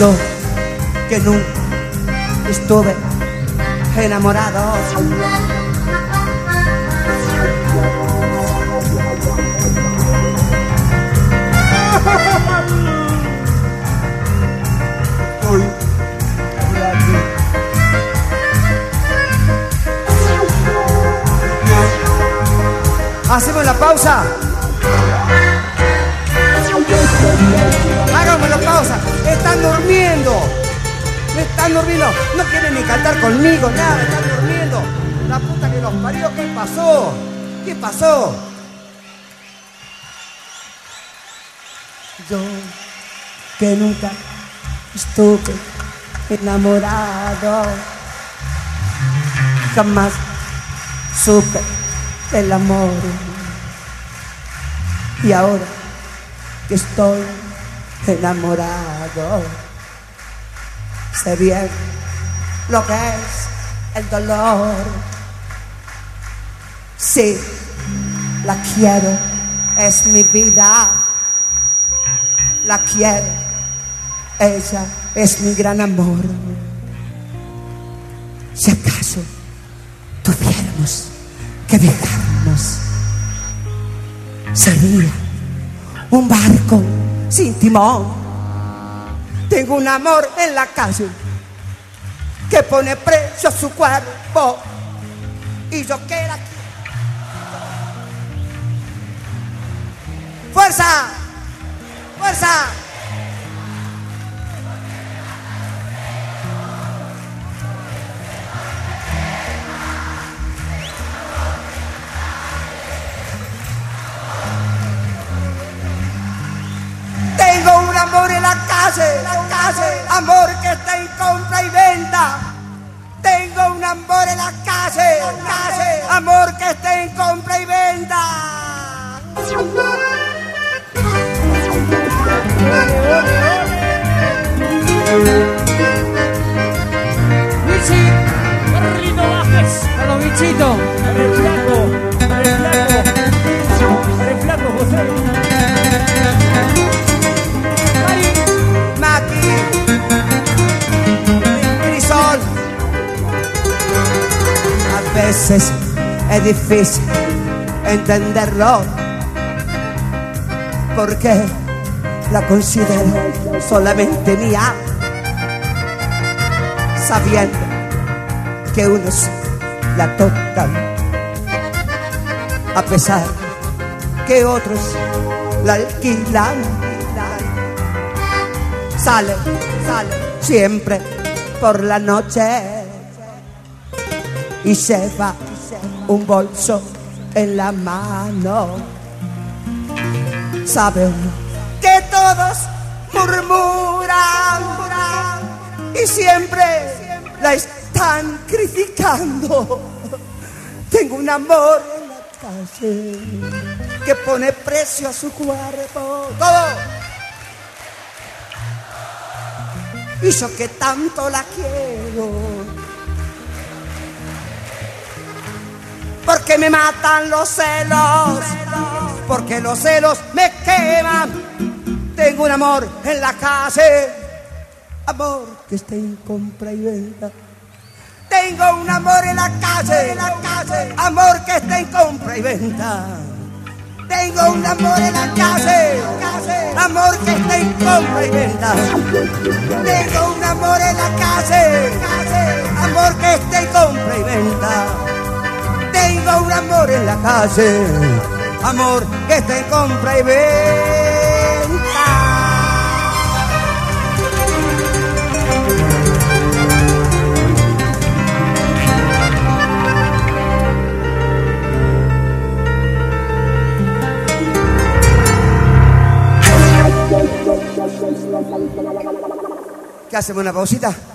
Yo que nunca estuve enamorado. Uy. Hacemos la pausa. Háganme la pausa. Están durmiendo. Están durmiendo. No quieren ni cantar conmigo, nada. Están durmiendo. La puta que los parió. ¿Qué pasó? ¿Qué pasó? Yo que nunca estuve enamorado, jamás supe el amor, y ahora que estoy enamorado sé bien lo que es el dolor. Sí, la quiero, es mi vida, la quiero, ella es mi gran amor. Si acaso tuviéramos que viajarnos, sería un barco sin timón. Tengo un amor en la calle que pone precio a su cuerpo, y yo que la quiero. ¡Fuerza! ¡Fuerza! Tengo un amor en la calle, amor que está en compra y venta. Tengo un amor en la calle, amor que está en compra y venta. Bichi, Carlito Vázquez, a los bichitos, para el flaco, José. Maki, Crisol. A veces es difícil entenderlo, porque la considero solamente mía, sabiendo que unos la tocan, a pesar que otros la alquilan. Sale siempre por la noche y lleva un bolso en la mano. Sabe uno que todos murmuran y siempre la están criticando. Tengo un amor en la calle que pone precio a su cuerpo. Todo. Y yo que tanto la quiero, porque me matan los celos, porque los celos me queman. Tengo un amor en la calle, amor que está en compra y venta. Tengo un amor en la calle, amor que está en compra y venta. Tengo un amor en la calle, amor que está en compra y venta. Tengo un amor en la calle, amor que está en compra y venta. Tengo un amor en la calle, amor que está en compra y venta. ¿Qué hacemos? ¿Una pausita?